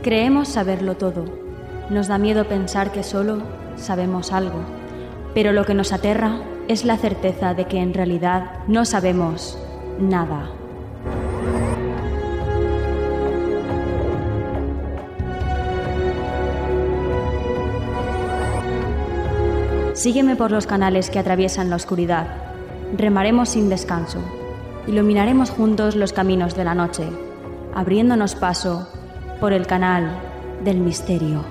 Creemos saberlo todo. Nos da miedo pensar que solo sabemos algo. Pero lo que nos aterra es la certeza de que en realidad no sabemos nada. Sígueme por los canales que atraviesan la oscuridad. Remaremos sin descanso. Iluminaremos juntos los caminos de la noche, abriéndonos paso por el canal del misterio.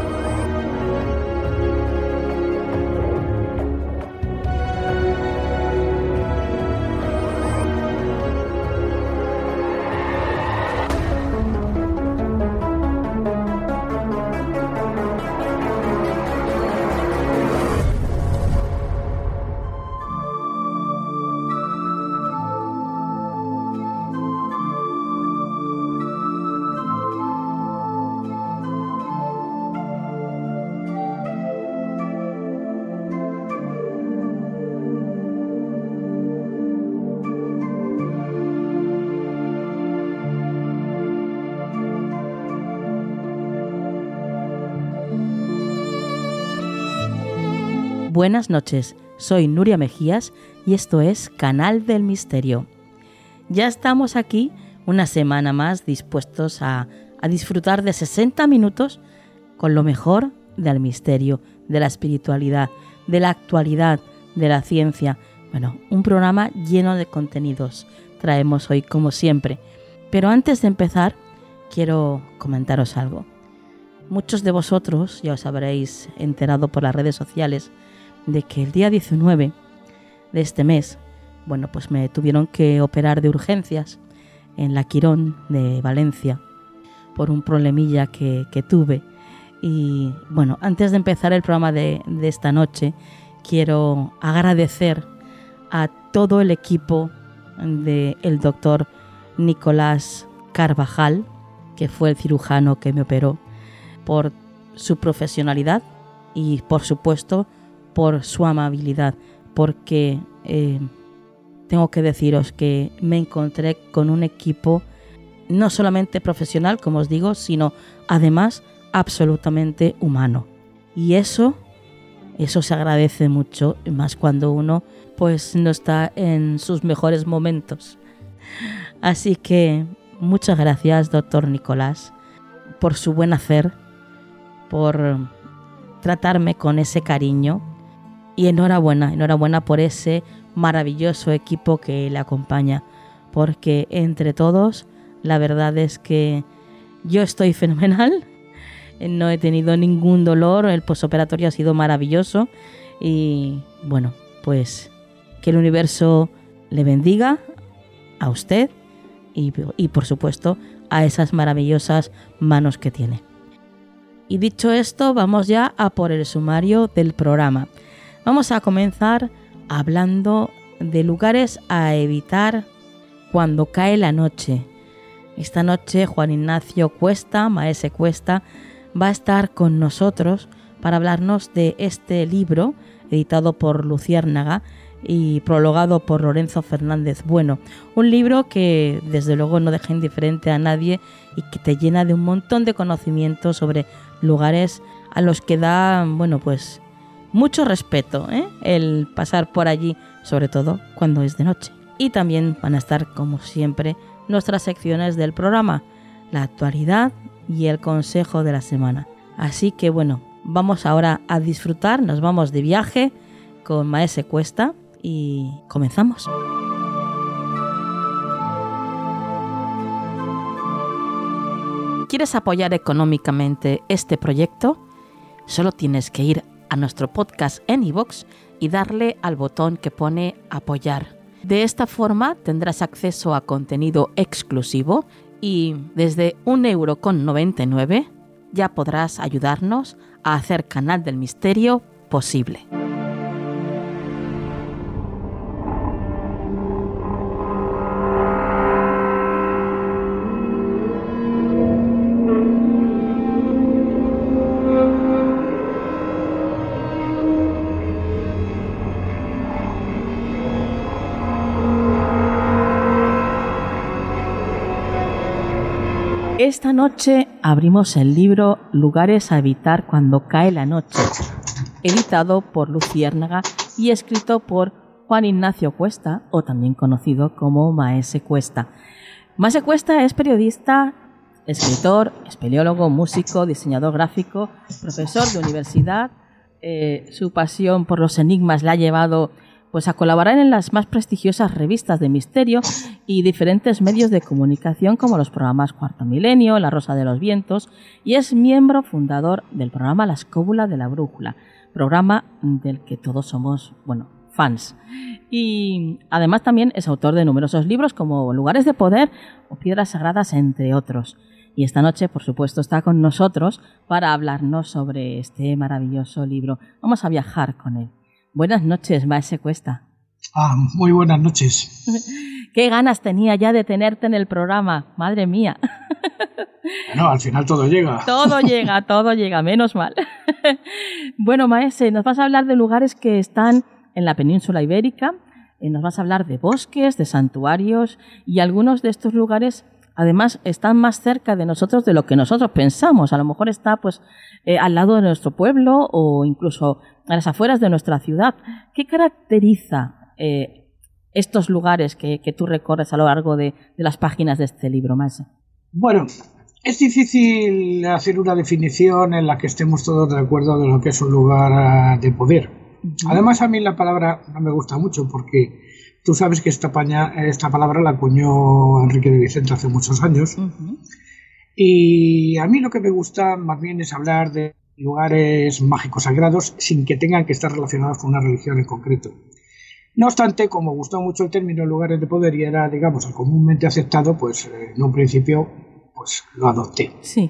Buenas noches, soy Nuria Mejías y esto es Canal del Misterio. Ya estamos aquí una semana más dispuestos a disfrutar de 60 minutos con lo mejor del misterio, de la espiritualidad, de la actualidad, de la ciencia. Bueno, un programa lleno de contenidos traemos hoy como siempre. Pero antes de empezar, quiero comentaros algo. Muchos de vosotros ya os habréis enterado por las redes sociales de que el día 19 de este mes, bueno, pues me tuvieron que operar de urgencias en la Quirón de Valencia por un problemilla que tuve. Y bueno, antes de empezar el programa de esta noche, quiero agradecer a todo el equipo del doctor Nicolás Carvajal, que fue el cirujano que me operó, por su profesionalidad y, por supuesto, por su amabilidad, porque tengo que deciros que me encontré con un equipo no solamente profesional, como os digo, sino además absolutamente humano. Y eso se agradece mucho, más cuando uno pues no está en sus mejores momentos. Así que muchas gracias, doctor Nicolás, por su buen hacer, por tratarme con ese cariño. Y enhorabuena por ese maravilloso equipo que le acompaña, porque entre todos la verdad es que yo estoy fenomenal, no he tenido ningún dolor, el posoperatorio ha sido maravilloso y bueno, pues que el universo le bendiga a usted y por supuesto a esas maravillosas manos que tiene. Y dicho esto, vamos ya a por el sumario del programa. Vamos a comenzar hablando de lugares a evitar cuando cae la noche. Esta noche Juan Ignacio Cuesta, maese Cuesta, va a estar con nosotros para hablarnos de este libro editado por Luciérnaga y prologado por Lorenzo Fernández Bueno. Un libro que desde luego no deja indiferente a nadie y que te llena de un montón de conocimiento sobre lugares a los que da, bueno, pues mucho respeto, el pasar por allí, sobre todo cuando es de noche. Y también van a estar, como siempre, nuestras secciones del programa, la actualidad y el consejo de la semana. Así que bueno, vamos ahora a disfrutar, nos vamos de viaje con maese Cuesta y comenzamos. ¿Quieres apoyar económicamente este proyecto? Solo tienes que ir a nuestro podcast en iVoox y darle al botón que pone apoyar. De esta forma tendrás acceso a contenido exclusivo y desde 1,99 € ya podrás ayudarnos a hacer Canal del Misterio posible. Esta noche abrimos el libro Lugares a evitar cuando cae la noche, editado por Luciérnaga y escrito por Juan Ignacio Cuesta, o también conocido como Maese Cuesta. Maese Cuesta es periodista, escritor, espeleólogo, músico, diseñador gráfico, profesor de universidad. Su pasión por los enigmas le ha llevado pues a colaborar en las más prestigiosas revistas de misterio y diferentes medios de comunicación como los programas Cuarto Milenio, La Rosa de los Vientos, y es miembro fundador del programa La Escóbula de la Brújula, programa del que todos somos, fans. Y además también es autor de numerosos libros como Lugares de Poder o Piedras Sagradas, entre otros. Y esta noche, por supuesto, está con nosotros para hablarnos sobre este maravilloso libro. Vamos a viajar con él. Buenas noches, Maese Cuesta. Muy buenas noches. Qué ganas tenía ya de tenerte en el programa, madre mía. Bueno, al final todo llega. Todo llega, menos mal. Bueno, Maese, nos vas a hablar de lugares que están en la península ibérica, nos vas a hablar de bosques, de santuarios, y algunos de estos lugares además están más cerca de nosotros de lo que nosotros pensamos. A lo mejor está al lado de nuestro pueblo o incluso a las afueras de nuestra ciudad. ¿Qué caracteriza estos lugares que tú recorres a lo largo de las páginas de este libro, Maese? Bueno, es difícil hacer una definición en la que estemos todos de acuerdo de lo que es un lugar de poder. Uh-huh. Además, a mí la palabra no me gusta mucho porque tú sabes que esta palabra la acuñó Enrique de Vicente hace muchos años. Uh-huh. Y a mí lo que me gusta más bien es hablar de lugares mágicos sagrados sin que tengan que estar relacionados con una religión en concreto. No obstante, como gustó mucho el término lugares de poder y era, digamos, el comúnmente aceptado, pues en un principio pues lo adopté. Sí.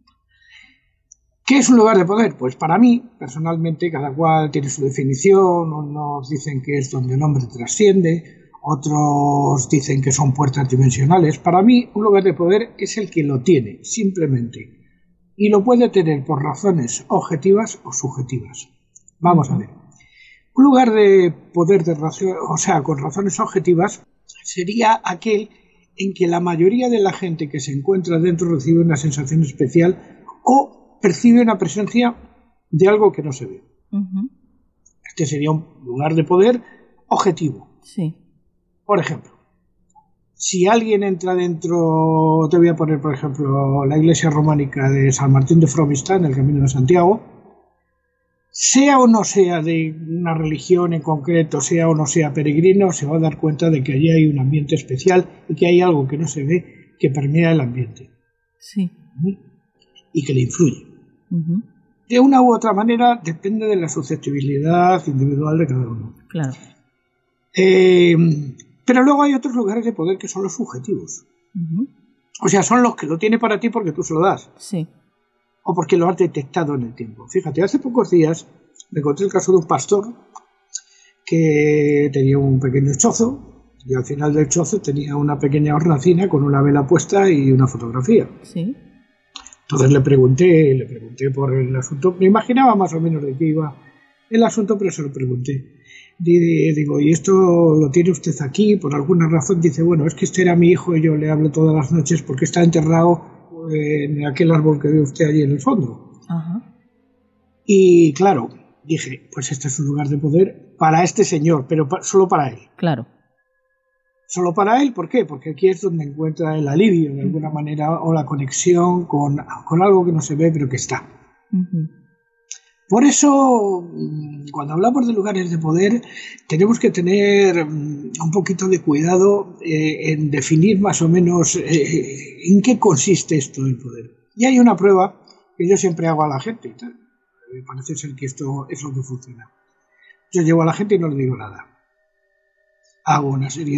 ¿Qué es un lugar de poder? Pues para mí, personalmente, cada cual tiene su definición. Unos dicen que es donde el hombre trasciende, otros dicen que son puertas dimensionales. Para mí, un lugar de poder es el que lo tiene, simplemente. Y lo puede tener por razones objetivas o subjetivas. Vamos a ver. Un lugar de poder, con razones objetivas, sería aquel en que la mayoría de la gente que se encuentra dentro recibe una sensación especial o percibe una presencia de algo que no se ve. Uh-huh. Este sería un lugar de poder objetivo. Sí. Por ejemplo, si alguien entra dentro, te voy a poner por ejemplo la iglesia románica de San Martín de Fromista en el Camino de Santiago, sea o no sea de una religión en concreto, sea o no sea peregrino, se va a dar cuenta de que allí hay un ambiente especial y que hay algo que no se ve que permea el ambiente. Sí. Y que le influye. Uh-huh. De una u otra manera depende de la susceptibilidad individual de cada uno. Claro. Pero luego hay otros lugares de poder que son los subjetivos. Uh-huh. O sea, son los que lo tiene para ti porque tú se lo das. Sí. O porque lo has detectado en el tiempo. Fíjate, hace pocos días me encontré el caso de un pastor que tenía un pequeño chozo y al final del chozo tenía una pequeña hornacina con una vela puesta y una fotografía. Sí. Entonces le pregunté por el asunto. Me imaginaba más o menos de qué iba el asunto, pero se lo pregunté. Digo, ¿y esto lo tiene usted aquí? Por alguna razón dice, bueno, es que este era mi hijo y yo le hablo todas las noches porque está enterrado en aquel árbol que ve usted allí en el fondo. Uh-huh. Y claro, dije, pues este es un lugar de poder para este señor, pero solo para él. Claro. Solo para él, ¿por qué? Porque aquí es donde encuentra el alivio, de alguna manera, o la conexión con algo que no se ve, pero que está. Uh-huh. Por eso, cuando hablamos de lugares de poder, tenemos que tener un poquito de cuidado en definir más o menos en qué consiste esto del poder. Y hay una prueba que yo siempre hago a la gente, y tal. Me parece ser que esto es lo que funciona. Yo llevo a la gente y no le digo nada. Hago una serie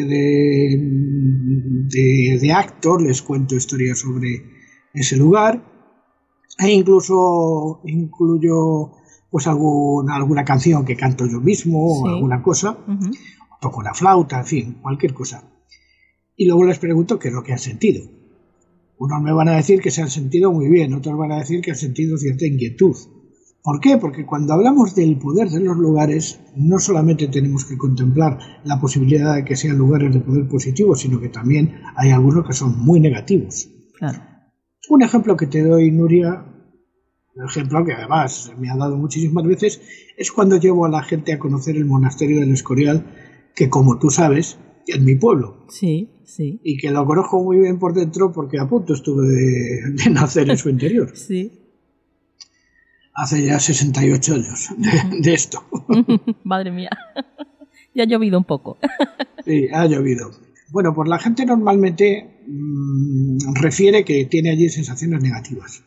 de actos, les cuento historias sobre ese lugar e incluso incluyo pues alguna canción que canto yo mismo, sí, o alguna cosa, uh-huh, toco la flauta, en fin, cualquier cosa. Y luego les pregunto qué es lo que han sentido. Unos me van a decir que se han sentido muy bien, otros van a decir que han sentido cierta inquietud. ¿Por qué? Porque cuando hablamos del poder de los lugares, no solamente tenemos que contemplar la posibilidad de que sean lugares de poder positivos, sino que también hay algunos que son muy negativos. Claro. Un ejemplo que te doy, Nuria, un ejemplo que además me ha dado muchísimas veces, es cuando llevo a la gente a conocer el monasterio del Escorial, que como tú sabes, es mi pueblo. Sí, sí. Y que lo conozco muy bien por dentro porque a punto estuve de nacer en su interior. Sí. Hace ya 68 años de esto. Madre mía. Ya ha llovido un poco. Sí, ha llovido. Bueno, pues la gente normalmente refiere que tiene allí sensaciones negativas.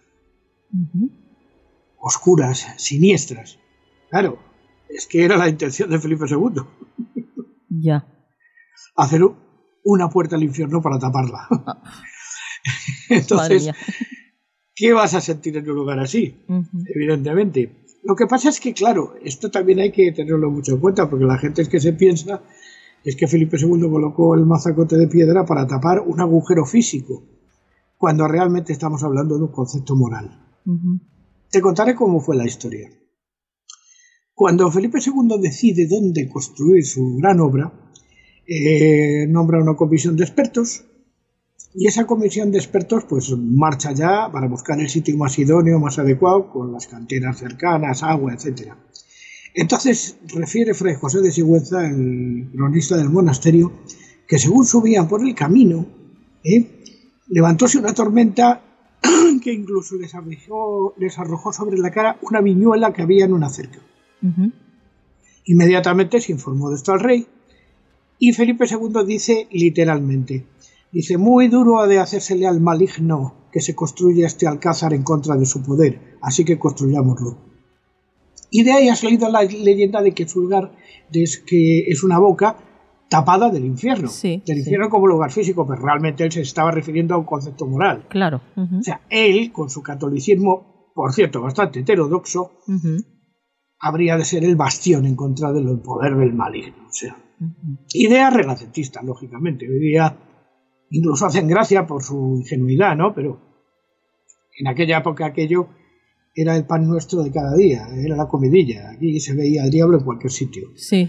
Oscuras, siniestras. Claro, es que era la intención de Felipe II. Ya. Hacer una puerta al infierno para taparla. Entonces, ¿qué vas a sentir en un lugar así? Evidentemente. Lo que pasa es que, claro, esto también hay que tenerlo mucho en cuenta, porque la gente es que se piensa es que Felipe II colocó el mazacote de piedra para tapar un agujero físico, cuando realmente estamos hablando de un concepto moral. Te contaré cómo fue la historia. Cuando Felipe II decide dónde construir su gran obra, nombra una comisión de expertos, y esa comisión de expertos pues marcha ya para buscar el sitio más idóneo, más adecuado, con las canteras cercanas, agua, etc. Entonces refiere Fray José de Sigüenza, el cronista del monasterio, que según subían por el camino, levantóse una tormenta que incluso les arrojó sobre la cara una viñuela que había en una cerca. Inmediatamente se informó de esto al rey, y Felipe II dice literalmente, dice, muy duro ha de hacérsele al maligno que se construya este alcázar en contra de su poder, así que construyámoslo. Y de ahí ha salido la leyenda de que su lugar es una boca tapada del infierno, infierno como lugar físico, pero realmente él se estaba refiriendo a un concepto moral. Claro. O sea, él, con su catolicismo, por cierto, bastante heterodoxo, habría de ser el bastión en contra del poder del maligno. O sea, idea renacentista, lógicamente. Hoy día incluso hacen gracia por su ingenuidad, ¿no? Pero en aquella época aquello era el pan nuestro de cada día, era la comidilla. Aquí se veía al diablo en cualquier sitio. Sí.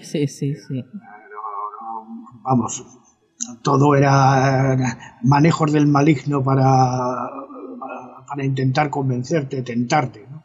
Vamos, todo era manejos del maligno para intentar convencerte, tentarte, ¿no?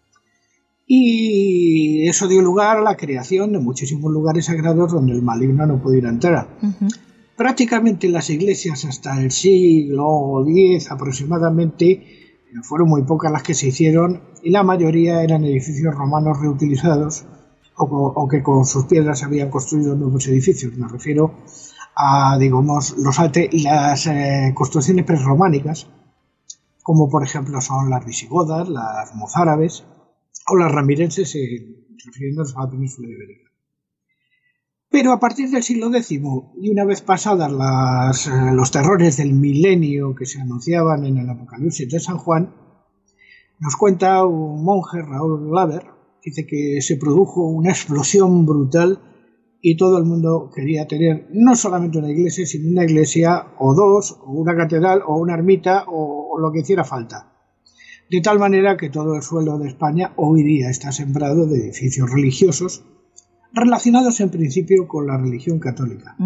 Y eso dio lugar a la creación de muchísimos lugares sagrados donde el maligno no pudiera entrar. Prácticamente las iglesias hasta el siglo X aproximadamente fueron muy pocas las que se hicieron, y la mayoría eran edificios romanos reutilizados o que con sus piedras habían construido nuevos edificios. Me refiero a, digamos, las construcciones prerrománicas, como por ejemplo son las visigodas, las mozárabes o las ramirenses, refiriéndonos a la península ibérica. Pero a partir del siglo X, y una vez pasadas los terrores del milenio que se anunciaban en el Apocalipsis de San Juan, nos cuenta un monje, Raúl Glaber, dice que se produjo una explosión brutal y todo el mundo quería tener no solamente una iglesia, sino una iglesia o dos, o una catedral, o una ermita, o lo que hiciera falta. De tal manera que todo el suelo de España hoy día está sembrado de edificios religiosos relacionados en principio con la religión católica.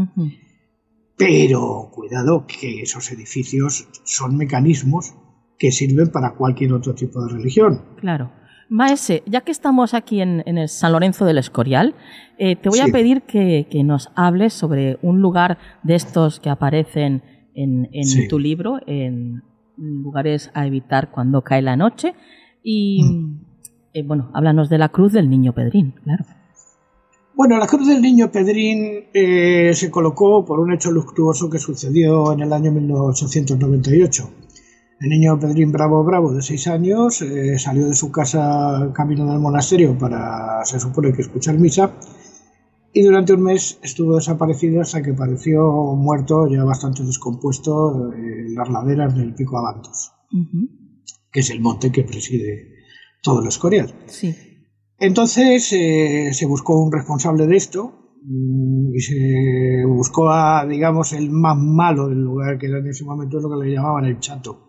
Pero cuidado, que esos edificios son mecanismos que sirven para cualquier otro tipo de religión. Claro. Maese, ya que estamos aquí en el San Lorenzo del Escorial, te voy a pedir que nos hables sobre un lugar de estos que aparecen en tu libro, en lugares a evitar cuando cae la noche. Y bueno, háblanos de la Cruz del Niño Pedrín, claro. Bueno, la Cruz del Niño Pedrín se colocó por un hecho luctuoso que sucedió en el año 1898. El niño Pedrín Bravo, de 6 años, salió de su casa camino del monasterio para, se supone que escuchar misa, y durante un mes estuvo desaparecido hasta que pareció muerto, ya bastante descompuesto, en las laderas del Pico Abantos, que es el monte que preside todo el Escorial. Sí. Entonces se buscó un responsable de esto y se buscó a, digamos, el más malo del lugar, que era en ese momento lo que le llamaban el chato.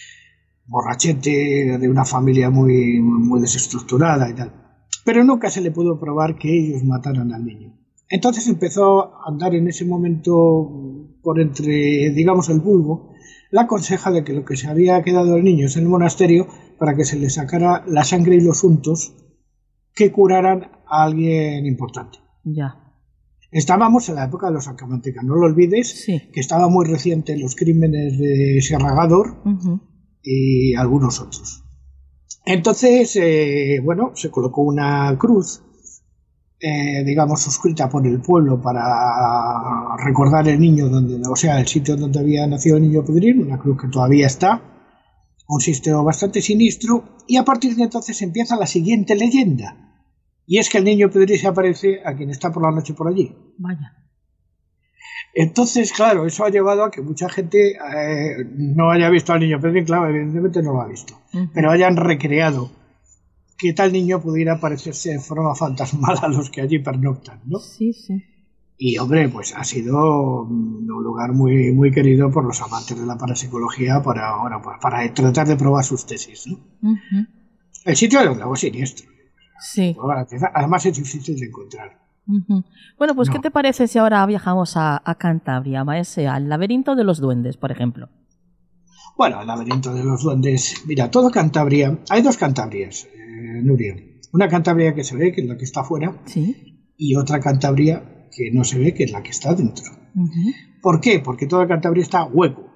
Borrachete, de una familia muy, muy desestructurada y tal. Pero nunca se le pudo probar que ellos mataran al niño. Entonces empezó a andar en ese momento por entre, digamos, el vulgo, la aconseja de que lo que se había quedado el niño es en el monasterio para que se le sacara la sangre y los untos que curaran a alguien importante. Ya. Estábamos en la época de los Sacramentecas, no lo olvides, Sí. que estaba muy reciente los crímenes de Sierra Gádor y algunos otros. Entonces, se colocó una cruz, digamos, suscrita por el pueblo para recordar el niño, el sitio donde había nacido el niño Pedrín, una cruz que todavía está, un sitio bastante siniestro, y a partir de entonces empieza la siguiente leyenda. Y es que el niño Pedrín se aparece a quien está por la noche por allí. Vaya. Entonces, claro, eso ha llevado a que mucha gente no haya visto al niño Pedrín, claro, evidentemente no lo ha visto, pero hayan recreado que tal niño pudiera parecerse de forma fantasmal a los que allí pernoctan, ¿no? Sí, sí. Y, hombre, pues ha sido un lugar muy, muy querido por los amantes de la parapsicología para tratar de probar sus tesis, ¿no? El sitio es algo siniestro. Sí. Además es difícil de encontrar. Bueno, pues ¿qué te parece si ahora viajamos a Cantabria, Maese, al laberinto de los duendes, por ejemplo? Bueno, el laberinto de los duendes. Mira, todo Cantabria. Hay dos Cantabrias, Nuria. Una Cantabria que se ve, que es la que está afuera, Sí. y otra Cantabria que no se ve, que es la que está dentro. ¿Por qué? Porque toda Cantabria está hueco.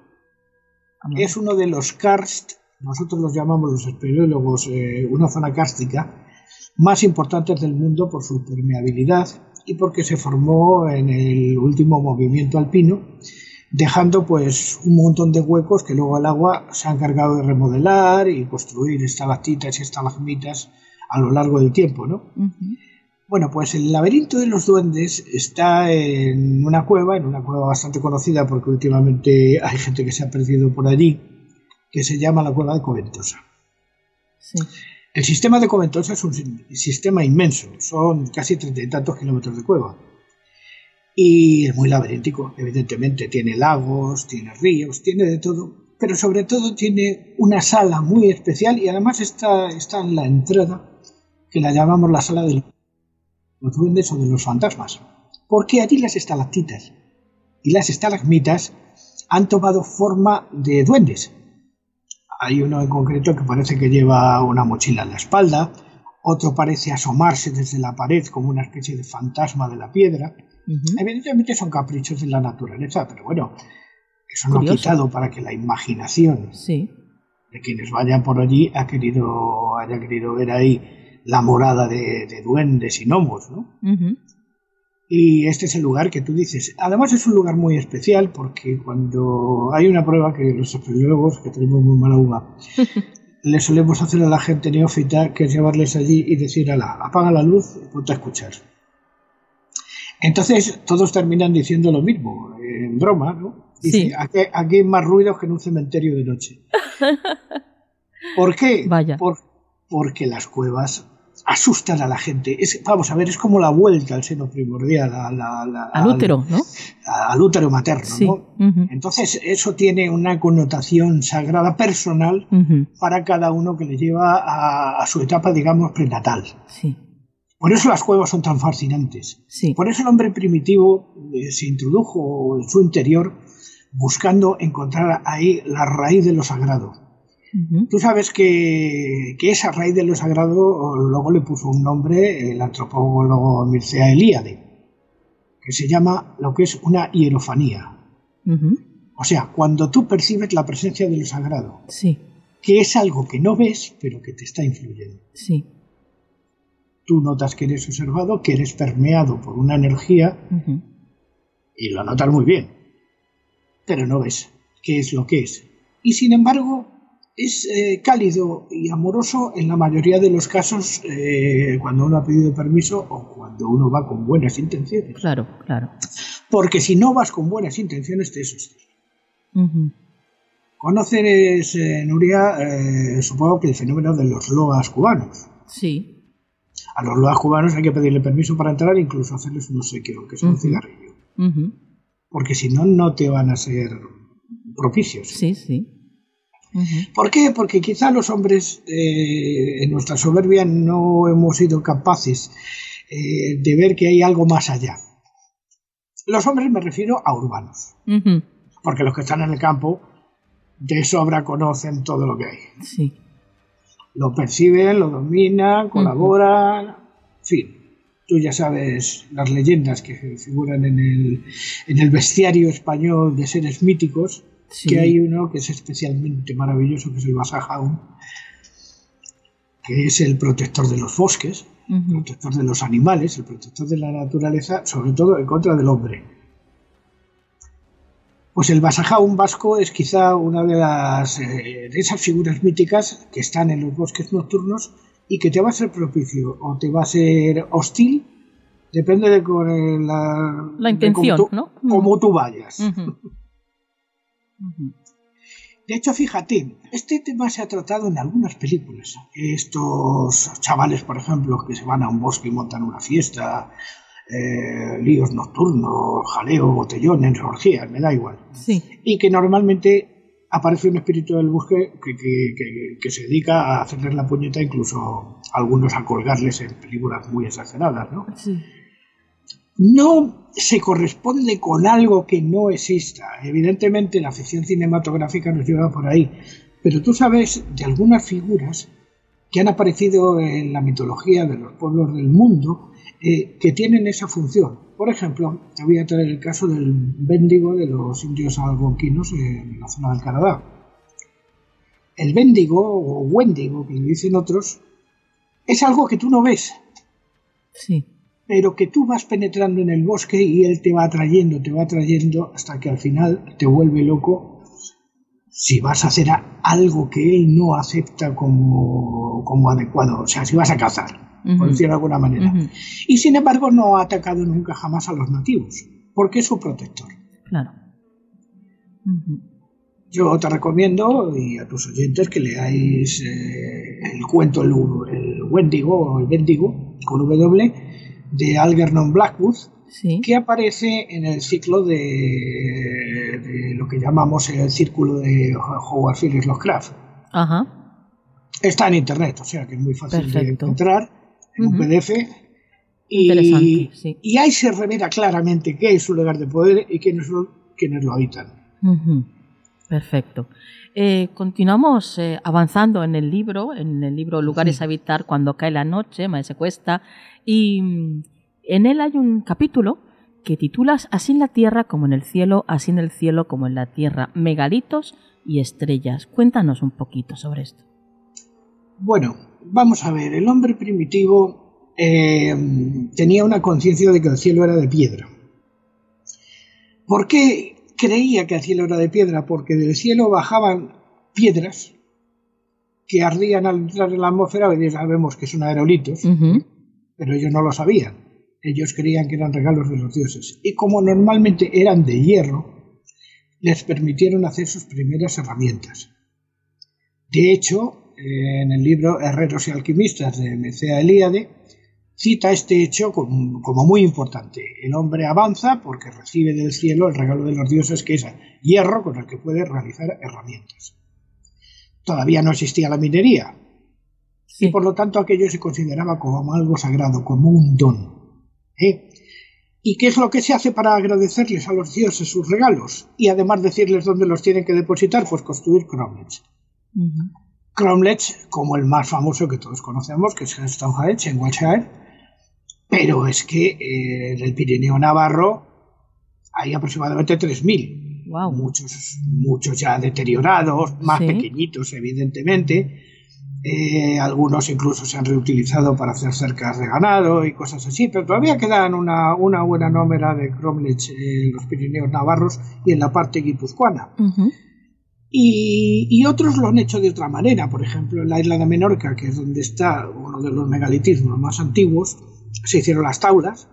Es uno de los karst, nosotros los llamamos los espeleólogos, una zona kárstica más importantes del mundo por su permeabilidad y porque se formó en el último movimiento alpino, dejando pues un montón de huecos que luego el agua se ha encargado de remodelar y construir estalactitas y estalagmitas a lo largo del tiempo, ¿no? Bueno, pues el laberinto de los duendes está en una cueva bastante conocida porque últimamente hay gente que se ha perdido por allí, que se llama la cueva de Coventosa. Sí. El sistema de Coventosa es un sistema inmenso, son casi 30 y tantos kilómetros de cueva. Y es muy laberíntico, evidentemente. Tiene lagos, tiene ríos, tiene de todo, pero sobre todo tiene una sala muy especial y además está en la entrada, que la llamamos la sala de los duendes o de los fantasmas. Porque allí las estalactitas y las estalagmitas han tomado forma de duendes. Hay uno en concreto que parece que lleva una mochila en la espalda, otro parece asomarse desde la pared como una especie de fantasma de la piedra. Evidentemente son caprichos de la naturaleza, pero bueno, eso no ha quitado para que la imaginación de quienes vayan por allí haya querido ver ahí la morada de duendes y gnomos, ¿no? Y este es el lugar que tú dices. Además es un lugar muy especial porque cuando hay una prueba que los espeleólogos, que tenemos muy mala uva, le solemos hacer a la gente neófita, que es llevarles allí y decir, apaga la luz y ponte a escuchar. Entonces todos terminan diciendo lo mismo, en broma, ¿no? Dice, aquí hay más ruidos que en un cementerio de noche. ¿Por qué? Vaya. Porque las cuevas asustan a la gente. Vamos a ver, es como la vuelta al seno primordial, al útero, ¿no? Al útero materno, sí. ¿no? Entonces eso tiene una connotación sagrada personal para cada uno que le lleva a su etapa, digamos, prenatal. Sí. Por eso las cuevas son tan fascinantes. Sí. Por eso el hombre primitivo se introdujo en su interior buscando encontrar ahí la raíz de lo sagrado. Tú sabes que esa raíz de lo sagrado luego le puso un nombre el antropólogo Mircea Eliade, que se llama lo que es una hierofanía. O sea, cuando tú percibes la presencia de lo sagrado, que es algo que no ves, pero que te está influyendo. Sí. Tú notas que eres observado, que eres permeado por una energía, y lo notas muy bien, pero no ves qué es lo que es. Y sin embargo, es cálido y amoroso en la mayoría de los casos cuando uno ha pedido permiso o cuando uno va con buenas intenciones. Claro, claro. Porque si no vas con buenas intenciones, te asustas. Conoces, Nuria, supongo que el fenómeno de los loas cubanos. Sí. A los loas cubanos hay que pedirle permiso para entrar, incluso hacerles un obsequio, que es un cigarrillo. Porque si no, no te van a ser propicios. Sí, sí. ¿Por qué? Porque quizá los hombres en nuestra soberbia no hemos sido capaces de ver que hay algo más allá. Los hombres me refiero a urbanos. Porque los que están en el campo de sobra conocen todo lo que hay. Sí. Lo perciben, lo dominan, colaboran, en fin. Tú ya sabes las leyendas que figuran en el bestiario español de seres míticos, que hay uno que es especialmente maravilloso, que es el Basajaun, que es el protector de los bosques, el protector de los animales, el protector de la naturaleza, sobre todo en contra del hombre. Pues el Basajaun vasco es quizá una de esas figuras míticas que están en los bosques nocturnos y que te va a ser propicio o te va a ser hostil, depende de la intención, ¿no? Cómo tú vayas. De hecho, fíjate, este tema se ha tratado en algunas películas. Estos chavales, por ejemplo, que se van a un bosque y montan una fiesta, líos nocturnos, jaleo, botellones, orgías, me da igual. Sí. Y que normalmente aparece un espíritu del bosque que se dedica a hacerles la puñeta, incluso algunos a colgarles en películas muy exageradas, ¿no? Sí. No se corresponde con algo que no exista. Evidentemente la ficción cinematográfica nos lleva por ahí, pero tú sabes de algunas figuras que han aparecido en la mitología de los pueblos del mundo que tienen esa función. Por ejemplo, te voy a traer el caso del Wendigo de los indios algonquinos en la zona del Canadá. El Wendigo, o Wendigo, que le dicen otros, es algo que tú no ves. Sí. Pero que tú vas penetrando en el bosque y él te va atrayendo hasta que al final te vuelve loco si vas a hacer algo que él no acepta como adecuado. O sea, si vas a cazar, por decirlo de alguna manera. Y sin embargo no ha atacado nunca jamás a los nativos, porque es su protector. Claro. Yo te recomiendo, y a tus oyentes, que leáis el cuento El Wendigo, o el Wendigo, con W, de Algernon Blackwood, sí, que aparece en el ciclo de lo que llamamos el círculo de Howard Phillips Lovecraft. Ajá. Está en internet, o sea que es muy fácil de encontrar en un PDF. Interesante, sí. Y ahí se revela claramente qué es su lugar de poder y quiénes lo habitan. Perfecto. Continuamos avanzando en el libro Lugares a habitar cuando cae la noche, Maese Cuesta, y en él hay un capítulo que titulas Así en la tierra como en el cielo, así en el cielo como en la tierra, megalitos y estrellas. Cuéntanos un poquito sobre esto. Bueno, vamos a ver, el hombre primitivo tenía una conciencia de que el cielo era de piedra. ¿Por qué creía que el cielo era de piedra? Porque del cielo bajaban piedras que ardían al entrar en la atmósfera. Hoy día sabemos que son aerolitos, pero ellos no lo sabían. Ellos creían que eran regalos de los dioses. Y como normalmente eran de hierro, les permitieron hacer sus primeras herramientas. De hecho, en el libro Herreros y alquimistas de Mecea Elíade, cita este hecho como muy importante. El hombre avanza porque recibe del cielo el regalo de los dioses, que es hierro con el que puede realizar herramientas. Todavía no existía la minería, y por lo tanto aquello se consideraba como algo sagrado, como un don. ¿Y qué es lo que se hace para agradecerles a los dioses sus regalos? Y además decirles dónde los tienen que depositar, pues construir cromlechs. Cromlechs, como el más famoso que todos conocemos, que es Stonehenge en Wiltshire. Pero es que en el Pirineo Navarro hay aproximadamente 3.000. Wow. Muchos ya deteriorados, más pequeñitos, evidentemente. Algunos incluso se han reutilizado para hacer cercas de ganado y cosas así, pero todavía quedan una buena nómera de cromlechs en los Pirineos Navarros y en la parte guipuzcoana. Y otros lo han hecho de otra manera. Por ejemplo, en la isla de Menorca, que es donde está uno de los megalitismos más antiguos, se hicieron las taulas,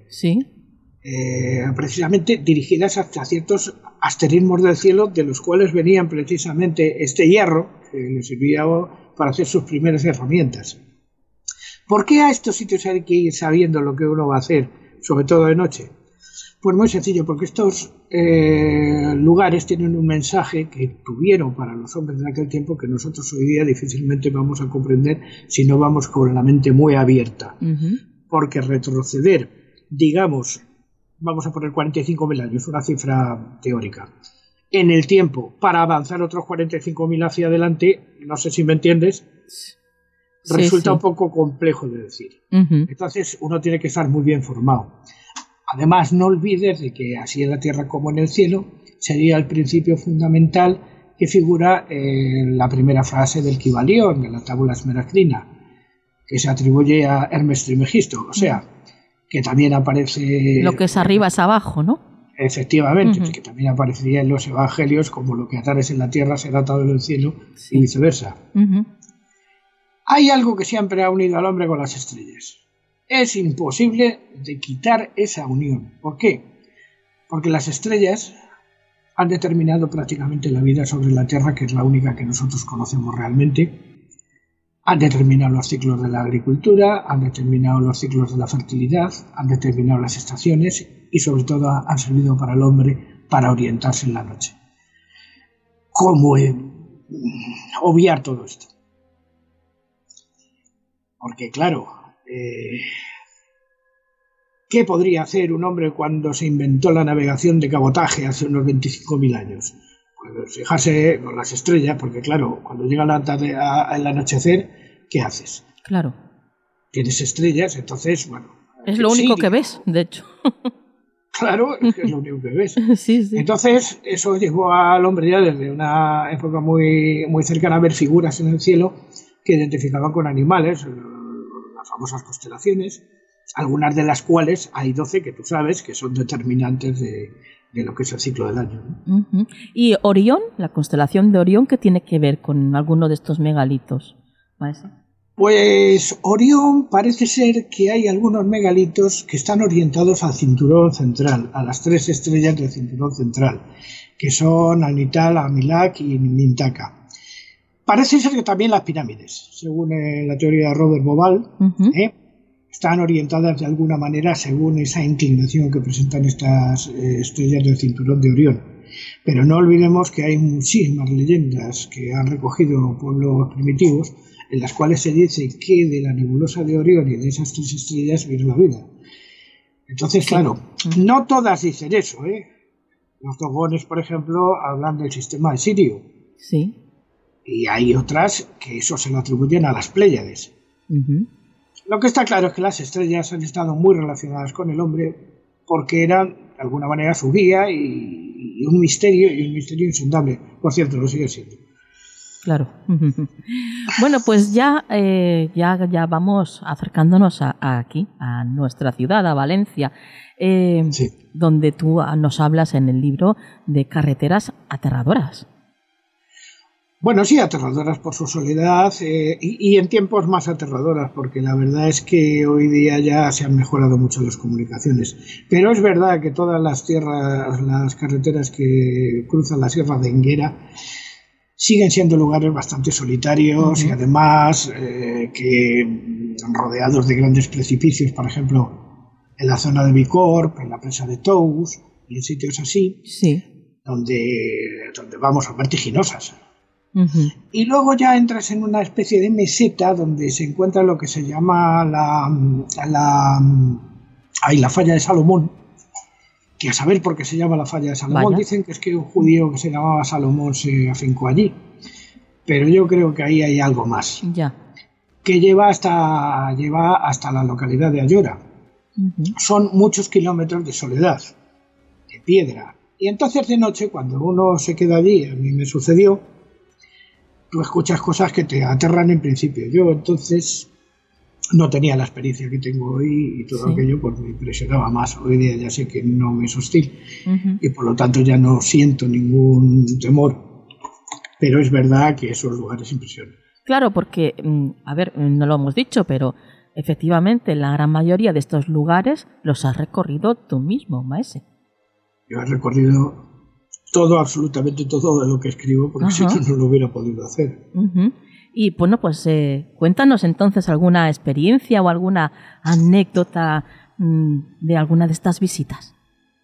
precisamente dirigidas hacia ciertos asterismos del cielo, de los cuales venían precisamente este hierro que les servía para hacer sus primeras herramientas. ¿Por qué a estos sitios hay que ir sabiendo lo que uno va a hacer, sobre todo de noche? Pues muy sencillo, porque estos lugares tienen un mensaje que tuvieron para los hombres de aquel tiempo que nosotros hoy día difícilmente vamos a comprender si no vamos con la mente muy abierta. Porque retroceder, digamos, vamos a poner 45.000 años, una cifra teórica, en el tiempo para avanzar otros 45.000 hacia adelante, no sé si me entiendes, resulta un poco complejo de decir. Entonces uno tiene que estar muy bien formado. Además, no olvides de que así en la Tierra como en el cielo sería el principio fundamental que figura en la primera frase del Kybalión, de la Tábula Esmeracrina, que se atribuye a Hermes Trismegisto, o sea, que también aparece... Lo que es arriba es abajo, ¿no? Efectivamente, que también aparecería en los evangelios como lo que atares en la tierra será atado en el cielo y viceversa. Hay algo que siempre ha unido al hombre con las estrellas. Es imposible de quitar esa unión. ¿Por qué? Porque las estrellas han determinado prácticamente la vida sobre la Tierra, que es la única que nosotros conocemos realmente. Han determinado los ciclos de la agricultura, han determinado los ciclos de la fertilidad, han determinado las estaciones y sobre todo han servido para el hombre para orientarse en la noche. ¿Cómo obviar todo esto? Porque claro, ¿qué podría hacer un hombre cuando se inventó la navegación de cabotaje hace unos 25.000 años? Pues fijarse con las estrellas, porque claro, cuando llega la tarde, el anochecer, ¿qué haces? Claro. Tienes estrellas, entonces, bueno... Es lo único que ves, de hecho. Claro, es lo único que ves. Sí. Entonces, eso llevó al hombre ya desde una época muy, muy cercana a ver figuras en el cielo que identificaban con animales, las famosas constelaciones, algunas de las cuales hay 12 que tú sabes que son determinantes de lo que es el ciclo del año, ¿no? ¿Y Orión, la constelación de Orión, qué tiene que ver con alguno de estos megalitos, maestro? Pues Orión parece ser que hay algunos megalitos que están orientados al cinturón central, a las 3 estrellas del cinturón central, que son Anital, Amilak y Mintaka. Parece ser que también las pirámides, según la teoría de Robert Bauval, están orientadas de alguna manera según esa inclinación que presentan estas estrellas del cinturón de Orión. Pero no olvidemos que hay muchísimas leyendas que han recogido pueblos primitivos en las cuales se dice que de la nebulosa de Orión y de esas 3 estrellas viene la vida. Entonces, claro, no todas dicen eso, Los dogones, por ejemplo, hablan del sistema de Sirio. Sí. Y hay otras que eso se lo atribuyen a las Pléyades. Lo que está claro es que las estrellas han estado muy relacionadas con el hombre porque eran, de alguna manera, su guía y un misterio insondable. Por cierto, lo sigue siendo. Claro. Bueno, pues ya vamos acercándonos aquí, a nuestra ciudad, a Valencia, donde tú nos hablas en el libro de carreteras aterradoras. Bueno, sí, aterradoras por su soledad y en tiempos más aterradoras, porque la verdad es que hoy día ya se han mejorado mucho las comunicaciones. Pero es verdad que todas las carreteras que cruzan la Sierra de Enguera siguen siendo lugares bastante solitarios y además que rodeados de grandes precipicios, por ejemplo, en la zona de Bicorp, en la presa de Tous y en sitios así, donde vamos, son vertiginosas. Y luego ya entras en una especie de meseta donde se encuentra lo que se llama la falla de Salomón, que a saber por qué se llama la falla de Salomón. Dicen que es que un judío que se llamaba Salomón se afincó allí, pero yo creo que ahí hay algo más, que lleva hasta la localidad de Ayora. Son muchos kilómetros de soledad, de piedra, y entonces de noche cuando uno se queda allí, a mí me sucedió, tú escuchas cosas que te aterran en principio. Yo entonces no tenía la experiencia que tengo hoy y todo aquello pues me impresionaba más. Hoy día ya sé que no me es hostil y por lo tanto ya no siento ningún temor. Pero es verdad que esos lugares impresionan. Claro, porque, a ver, no lo hemos dicho, pero efectivamente la gran mayoría de estos lugares los has recorrido tú mismo, maese. Yo he recorrido todo, absolutamente todo de lo que escribo, porque si no lo hubiera podido hacer. Y bueno, pues cuéntanos entonces alguna experiencia o alguna anécdota de alguna de estas visitas.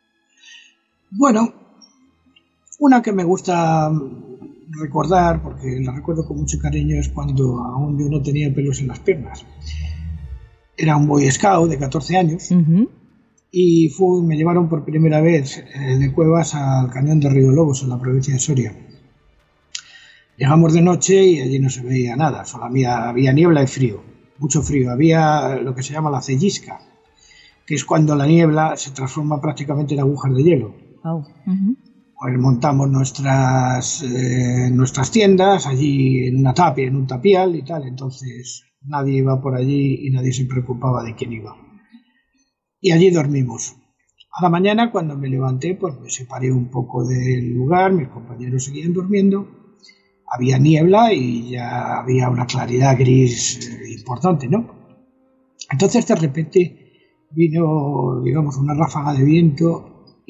Bueno, una que me gusta recordar, porque la recuerdo con mucho cariño, es cuando aún yo no tenía pelos en las piernas. Era un Boy Scout de 14 años y me llevaron por primera vez de Cuevas al cañón de Río Lobos, en la provincia de Soria. Llegamos de noche y allí no se veía nada, solo había niebla y frío, mucho frío. Había lo que se llama la cellisca, que es cuando la niebla se transforma prácticamente en agujas de hielo. Oh. Pues montamos nuestras tiendas allí en una tapia, en un tapial y tal, entonces nadie iba por allí y nadie se preocupaba de quién iba. Y allí dormimos. A la mañana, cuando me levanté, pues me separé un poco del lugar, mis compañeros seguían durmiendo, había niebla y ya había una claridad gris importante, ¿no? Entonces de repente vino, digamos, una ráfaga de viento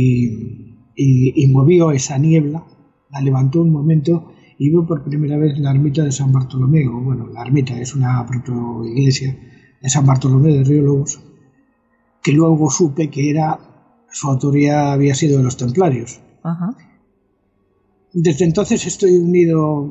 y movió esa niebla, la levantó un momento y vio por primera vez la ermita de San Bartolomeo. Bueno, la ermita es una protoiglesia de San Bartolomeo de Río Lobos, que luego supe que su autoría había sido de los templarios. Ajá. Desde entonces estoy unido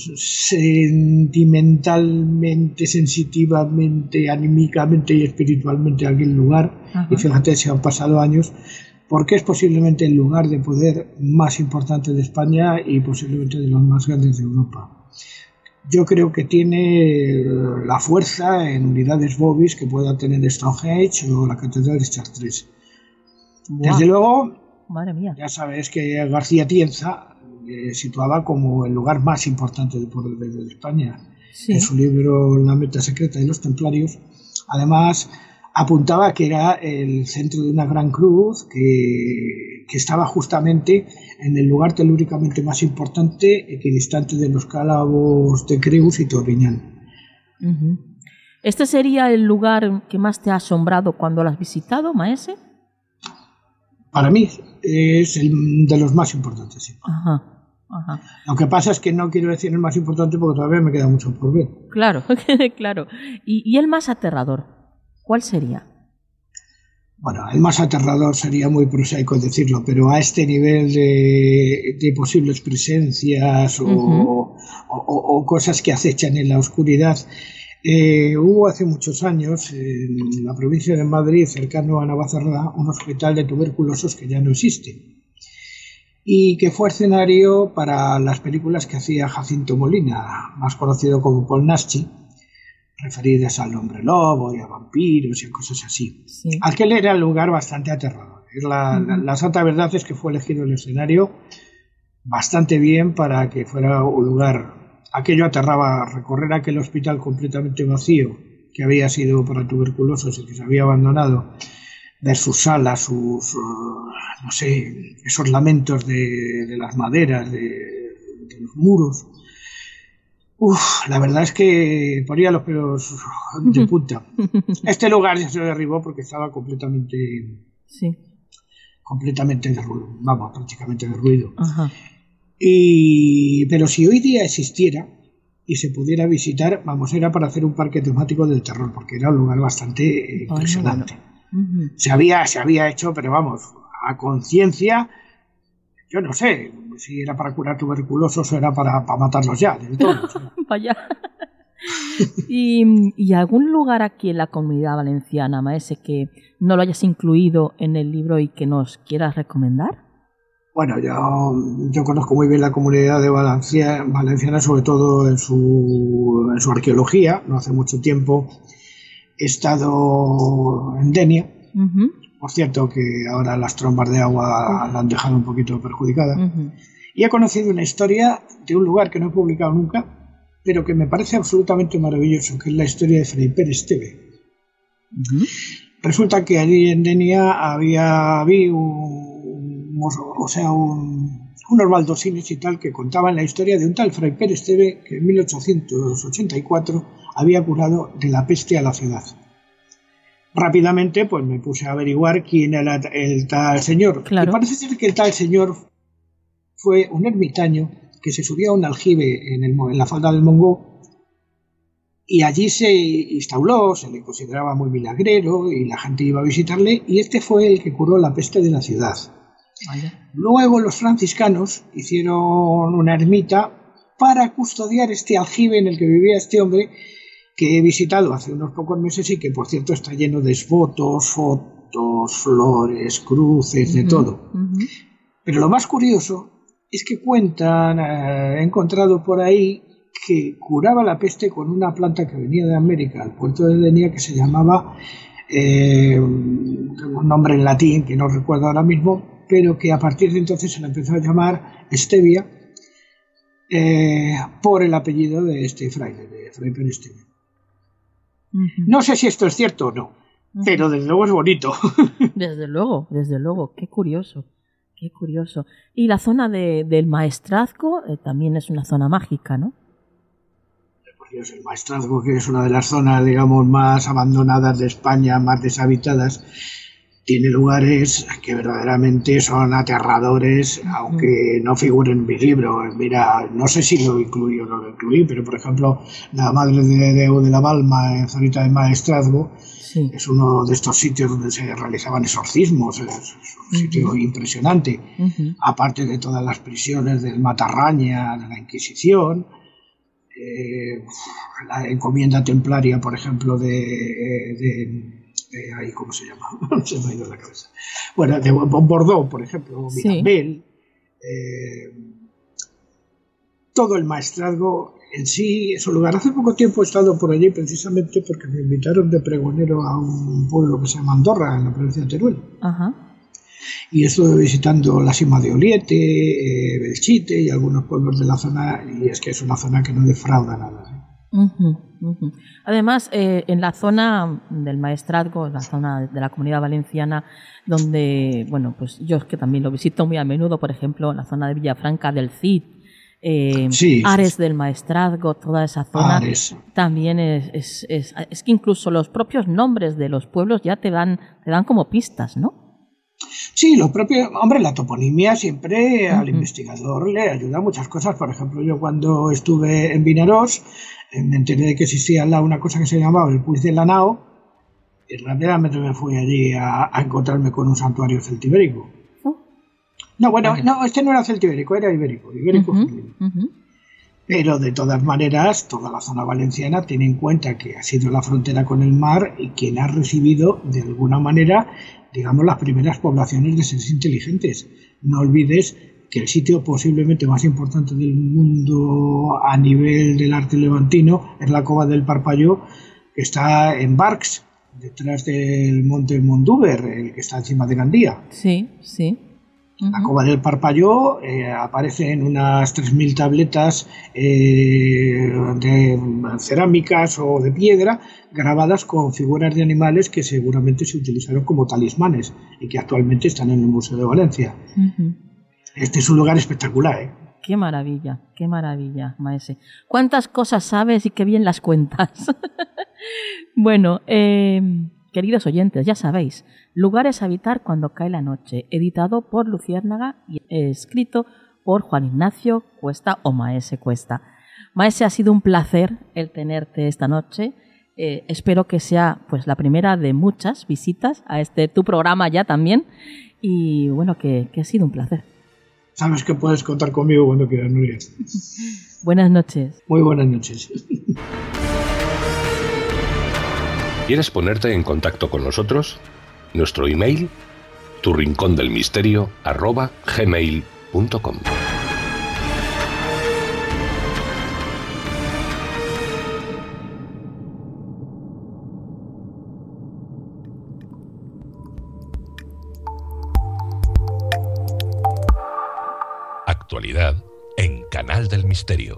sentimentalmente, sensitivamente, anímicamente y espiritualmente a aquel lugar. Ajá. Y fíjate, se han pasado años, porque es posiblemente el lugar de poder más importante de España y posiblemente de los más grandes de Europa. Yo creo que tiene la fuerza en unidades Bovis que pueda tener Stonehenge o la Catedral de Chartres. Wow. Desde luego, madre mía, ya sabes que García Tienza situaba como el lugar más importante de España. Sí. En su libro La meta secreta de los templarios, además apuntaba que era el centro de una gran cruz que estaba justamente en el lugar telúricamente más importante, equidistante de los cálabos de Creus y Torriñán. Uh-huh. ¿Este sería el lugar que más te ha asombrado cuando lo has visitado, maese? Para mí es el de los más importantes, sí. Ajá. Ajá. Lo que pasa es que no quiero decir el más importante porque todavía me queda mucho por ver. Claro, claro. ¿Y el más aterrador? ¿Cuál sería? Bueno, el más aterrador sería muy prosaico decirlo, pero a este nivel de posibles presencias o cosas que acechan en la oscuridad, hubo hace muchos años en la provincia de Madrid, cercano a Navacerrada, un hospital de tuberculosos que ya no existe y que fue escenario para las películas que hacía Jacinto Molina, más conocido como Paul Naschy, referidas al hombre lobo y a vampiros y a cosas así. Sí. Aquel era el lugar bastante aterrador. La santa verdad es que fue elegido el escenario bastante bien para que fuera un lugar. Aquello aterraba, recorrer aquel hospital completamente vacío, que había sido para tuberculosos y que se había abandonado, ver sus salas, no sé, esos lamentos de las maderas, de los muros. La verdad es que ponía los pelos de punta. Este lugar ya se derribó porque estaba completamente derruido, vamos, prácticamente derruido. Ajá. Pero si hoy día existiera y se pudiera visitar, vamos, era para hacer un parque temático del terror, porque era un lugar bastante impresionante. Bueno. Se había hecho, pero vamos, a conciencia. Yo no sé si era para curar tuberculosos o era para matarlos ya. Todo, o sea. Vaya. ¿Y algún lugar aquí en la Comunidad Valenciana, maese, que no lo hayas incluido en el libro y que nos quieras recomendar? Bueno, yo conozco muy bien la Comunidad de Valenciana, sobre todo en su arqueología. No hace mucho tiempo he estado en Denia. Uh-huh. Por cierto, que ahora las trombas de agua la han dejado un poquito perjudicada. Uh-huh. Y he conocido una historia de un lugar que no he publicado nunca, pero que me parece absolutamente maravilloso, que es la historia de Fray Pérez Esteve. Uh-huh. Resulta que allí en Denia había unos baldosines y tal que contaban la historia de un tal Fray Pérez Esteve que en 1884 había curado de la peste a la ciudad. Rápidamente pues me puse a averiguar quién era el tal señor. Claro. Y parece ser que el tal señor fue un ermitaño que se subía a un aljibe en la falda del Mongó y allí se instauró, se le consideraba muy milagrero y la gente iba a visitarle, y este fue el que curó la peste de la ciudad. Vaya. Luego los franciscanos hicieron una ermita para custodiar este aljibe en el que vivía este hombre, que he visitado hace unos pocos meses y que, por cierto, está lleno de fotos, flores, cruces, de todo. Pero lo más curioso es que cuentan, he encontrado por ahí, que curaba la peste con una planta que venía de América, al puerto de Denia, que se llamaba, un nombre en latín que no recuerdo ahora mismo, pero que a partir de entonces se la empezó a llamar stevia, por el apellido de este fraile, de Fray Pérez Stevia. No sé si esto es cierto o no, pero desde luego es bonito. Desde luego, qué curioso. Y la zona del Maestrazgo también es una zona mágica, ¿no? Pues el Maestrazgo, que es una de las zonas, digamos, más abandonadas de España, más deshabitadas, tiene lugares que verdaderamente son aterradores, aunque no figuren en mi libro. Mira, no sé si lo incluí o no lo incluí, pero por ejemplo, la Madre de Déu de la Balma, en Zorita de Maestrazgo, sí, es uno de estos sitios donde se realizaban exorcismos. Es un sitio impresionante, aparte de todas las prisiones del Matarraña, de la Inquisición. La encomienda templaria, por ejemplo, ahí, ¿cómo se llama? Se me ha ido la cabeza. Bueno, de Bordeaux, por ejemplo, Mirambel. Todo el Maestrazgo en sí es un lugar. Hace poco tiempo he estado por allí precisamente porque me invitaron de pregonero a un pueblo que se llama Andorra, en la provincia de Teruel. Y estuve visitando la Sima de Oliete, Belchite y algunos pueblos de la zona, y es que es una zona que no defrauda nada. Además, en la zona del Maestrazgo, la zona de la Comunidad Valenciana, donde, bueno, pues yo es que también lo visito muy a menudo, por ejemplo, en la zona de Villafranca del Cid, Ares del Maestrazgo, toda esa zona, también es que incluso los propios nombres de los pueblos ya te dan como pistas, ¿no? Sí, lo propio, hombre, la toponimia siempre al investigador le ayuda a muchas cosas. Por ejemplo, yo cuando estuve en Vinaròs me enteré de que existía una cosa que se llamaba el Puig de la Nao, y rápidamente me fui allí a encontrarme con un santuario celtibérico. No, este no era celtibérico, era ibérico. Pero de todas maneras, toda la zona valenciana tiene en cuenta que ha sido la frontera con el mar y quien ha recibido de alguna manera, digamos, las primeras poblaciones de seres inteligentes. No olvides que el sitio posiblemente más importante del mundo a nivel del arte levantino es la Cova del Parpalló, que está en Barx, detrás del monte Mondúber, el que está encima de Gandía. Sí. La Cova del Parpalló aparece en unas 3.000 tabletas de cerámicas o de piedra grabadas con figuras de animales que seguramente se utilizaron como talismanes y que actualmente están en el Museo de Valencia. Este es un lugar espectacular, ¿eh? Qué maravilla, maese. ¿Cuántas cosas sabes y qué bien las cuentas? Bueno, queridos oyentes, ya sabéis, Lugares a habitar cuando cae la noche, editado por Luciérnaga y escrito por Juan Ignacio Cuesta o Maese Cuesta. Maese, ha sido un placer el tenerte esta noche. Espero que sea pues la primera de muchas visitas a tu programa ya también. Y bueno, que ha sido un placer. Sabes que puedes contar conmigo cuando quieras, Nuria. Buenas noches. Muy buenas noches. ¿Quieres ponerte en contacto con nosotros? Nuestro email, turincondelmisterio@gmail.com. Actualidad en Canal del Misterio.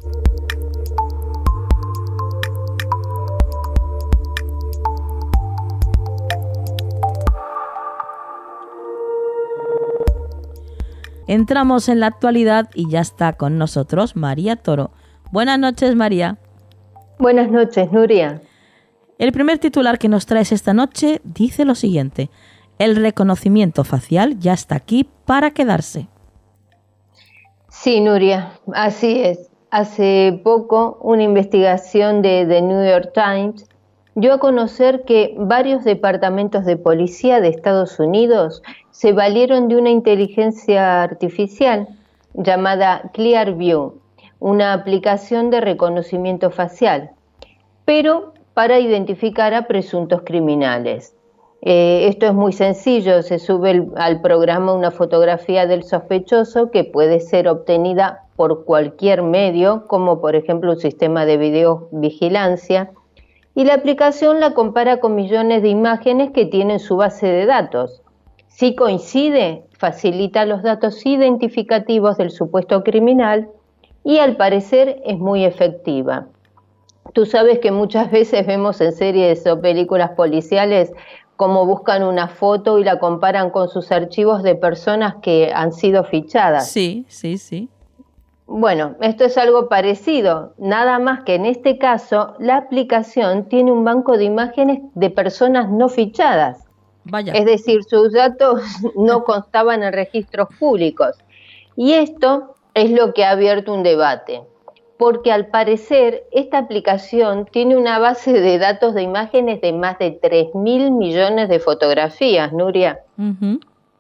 Entramos en la actualidad y ya está con nosotros María Toro. Buenas noches, María. Buenas noches, Nuria. El primer titular que nos traes esta noche dice lo siguiente: el reconocimiento facial ya está aquí para quedarse. Sí, Nuria, así es. Hace poco, una investigación de The New York Times dio a conocer que varios departamentos de policía de Estados Unidos se valieron de una inteligencia artificial llamada Clearview, una aplicación de reconocimiento facial. Pero para identificar a presuntos criminales. Esto es muy sencillo, se sube al programa una fotografía del sospechoso que puede ser obtenida por cualquier medio, como por ejemplo un sistema de videovigilancia, y la aplicación la compara con millones de imágenes que tiene en su base de datos. Si coincide, facilita los datos identificativos del supuesto criminal y al parecer es muy efectiva. Tú sabes que muchas veces vemos en series o películas policiales cómo buscan una foto y la comparan con sus archivos de personas que han sido fichadas. Sí, sí, sí. Bueno, esto es algo parecido, nada más que en este caso la aplicación tiene un banco de imágenes de personas no fichadas. Vaya. Es decir, sus datos no constaban en registros públicos. Y esto es lo que ha abierto un debate, porque al parecer esta aplicación tiene una base de datos de imágenes de más de 3.000 millones de fotografías, Nuria. Uh-huh.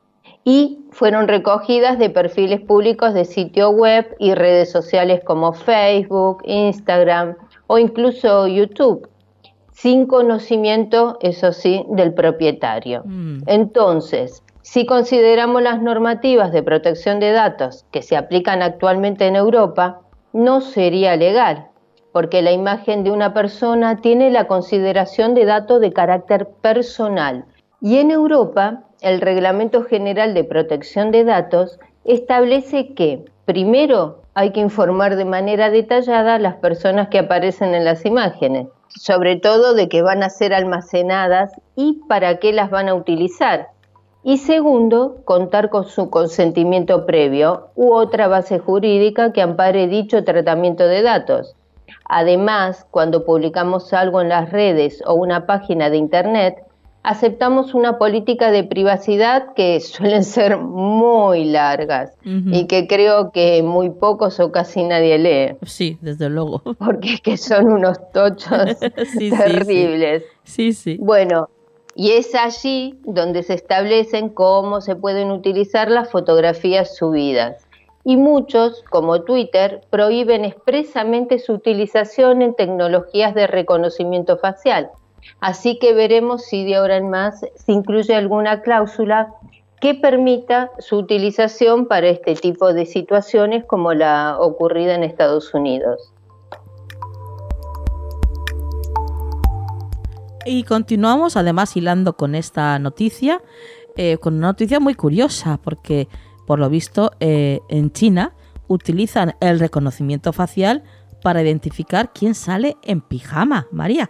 Y fueron recogidas de perfiles públicos de sitio web y redes sociales como Facebook, Instagram o incluso YouTube, sin conocimiento, eso sí, del propietario. Entonces, si consideramos las normativas de protección de datos que se aplican actualmente en Europa, no sería legal, porque la imagen de una persona tiene la consideración de dato de carácter personal. Y en Europa, el Reglamento General de Protección de Datos establece que, primero, hay que informar de manera detallada a las personas que aparecen en las imágenes, sobre todo de que van a ser almacenadas y para qué las van a utilizar. Y segundo, contar con su consentimiento previo u otra base jurídica que ampare dicho tratamiento de datos. Además, cuando publicamos algo en las redes o una página de internet, aceptamos una política de privacidad que suelen ser muy largas y que creo que muy pocos o casi nadie lee. Sí, desde luego. Porque es que son unos tochos sí, terribles. Sí, sí. Bueno, y es allí donde se establecen cómo se pueden utilizar las fotografías subidas. Y muchos, como Twitter, prohíben expresamente su utilización en tecnologías de reconocimiento facial. Así que veremos si de ahora en más se incluye alguna cláusula que permita su utilización para este tipo de situaciones como la ocurrida en Estados Unidos. Y continuamos además hilando con esta noticia, con una noticia muy curiosa, porque por lo visto en China utilizan el reconocimiento facial para identificar quién sale en pijama, María.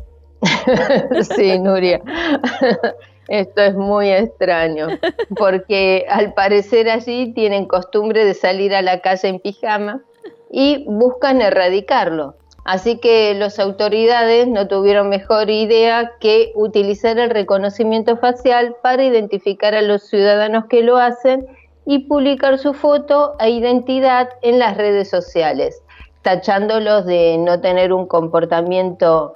Sí, Nuria, esto es muy extraño, porque al parecer allí tienen costumbre de salir a la calle en pijama y buscan erradicarlo. Así que las autoridades no tuvieron mejor idea que utilizar el reconocimiento facial para identificar a los ciudadanos que lo hacen y publicar su foto e identidad en las redes sociales, tachándolos de no tener un comportamiento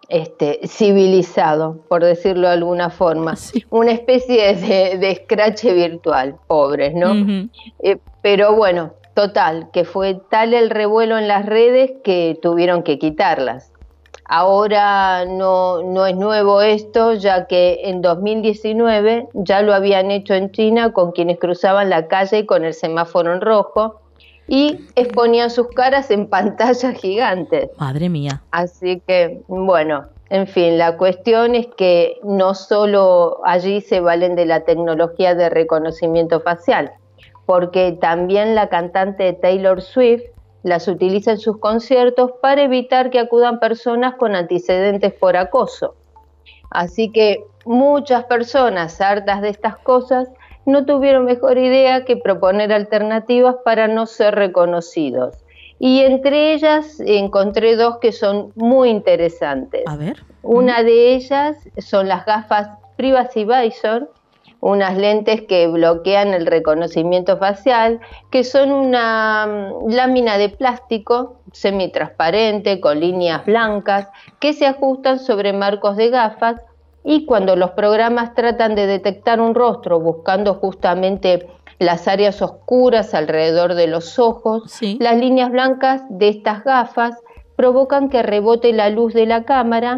civilizado, por decirlo de alguna forma. Sí. Una especie de escrache virtual, pobres, ¿no? Uh-huh. Pero bueno, total, que fue tal el revuelo en las redes que tuvieron que quitarlas. Ahora no es nuevo esto, ya que en 2019 ya lo habían hecho en China con quienes cruzaban la calle con el semáforo en rojo y exponían sus caras en pantallas gigantes. Madre mía. Así que, bueno, en fin, la cuestión es que no solo allí se valen de la tecnología de reconocimiento facial, porque también la cantante Taylor Swift las utiliza en sus conciertos para evitar que acudan personas con antecedentes por acoso. Así que muchas personas hartas de estas cosas no tuvieron mejor idea que proponer alternativas para no ser reconocidos. Y entre ellas encontré dos que son muy interesantes. A ver. Una de ellas son las gafas Privacy Visor, unas lentes que bloquean el reconocimiento facial, que son una lámina de plástico semitransparente con líneas blancas que se ajustan sobre marcos de gafas y cuando los programas tratan de detectar un rostro buscando justamente las áreas oscuras alrededor de los ojos, sí, las líneas blancas de estas gafas provocan que rebote la luz de la cámara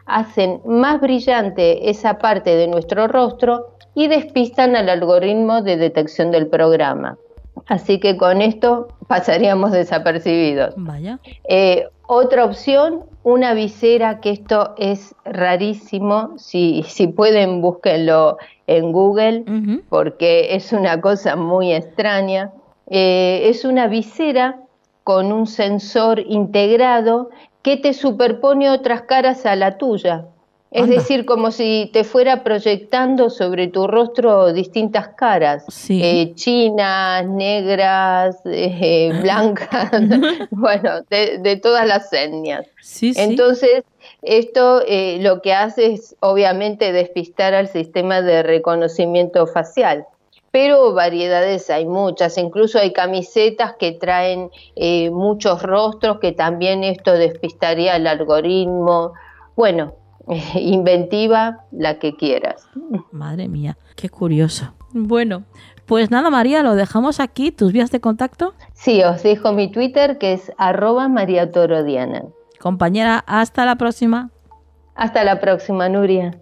hacen más brillante esa parte de nuestro rostro y despistan al algoritmo de detección del programa. Así que con esto pasaríamos desapercibidos. Vaya. Otra opción, una visera, que esto es rarísimo, si pueden búsquenlo en Google, porque es una cosa muy extraña. Es una visera con un sensor integrado que te superpone otras caras a la tuya. Es decir, como si te fuera proyectando sobre tu rostro distintas caras, chinas, negras, blancas, bueno, de todas las etnias. Entonces, esto lo que hace es obviamente despistar al sistema de reconocimiento facial. Pero variedades hay muchas, incluso hay camisetas que traen muchos rostros, que también esto despistaría al algoritmo. Bueno, inventiva la que quieras. Madre mía, qué curioso. Bueno, pues nada, María, lo dejamos aquí. ¿Tus vías de contacto? Sí, os dejo mi Twitter, que es @mariatorodiana. Compañera, hasta la próxima. Hasta la próxima, Nuria.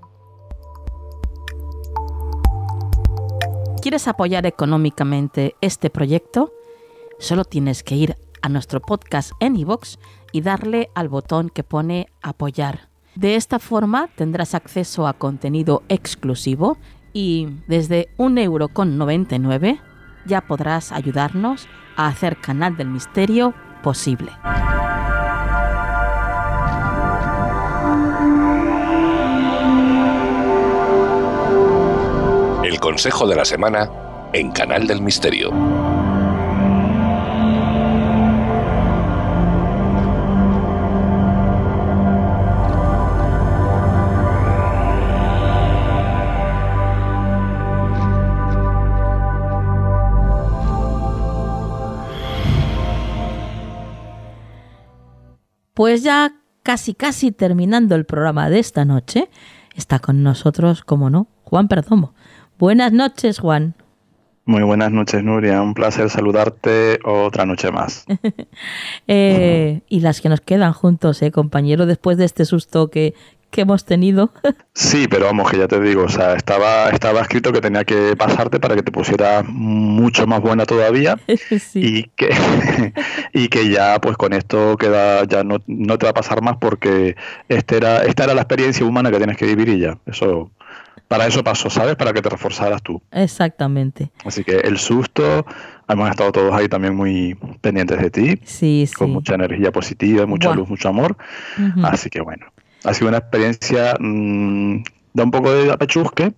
¿Quieres apoyar económicamente este proyecto? Solo tienes que ir a nuestro podcast en iVoox y darle al botón que pone apoyar. De esta forma tendrás acceso a contenido exclusivo y desde 1,99 € ya podrás ayudarnos a hacer Canal del Misterio posible. El consejo de la semana en Canal del Misterio. Pues ya casi terminando el programa de esta noche, está con nosotros, como no, Juan Perdomo. Buenas noches, Juan. Muy buenas noches, Nuria. Un placer saludarte otra noche más. Y las que nos quedan juntos, compañero, después de este susto que hemos tenido. Sí, pero vamos, que ya te digo, o sea, estaba escrito que tenía que pasarte para que te pusieras mucho más buena todavía. Sí. y que ya pues con esto queda, ya no te va a pasar más, porque esta era la experiencia humana que tienes que vivir y ya, eso. Para eso pasó, ¿sabes? Para que te reforzaras tú. Exactamente. Así que el susto, hemos estado todos ahí también muy pendientes de ti. Sí. Con mucha energía positiva, mucha luz, mucho amor. Uh-huh. Así que bueno, ha sido una experiencia, da un poco de apechusque.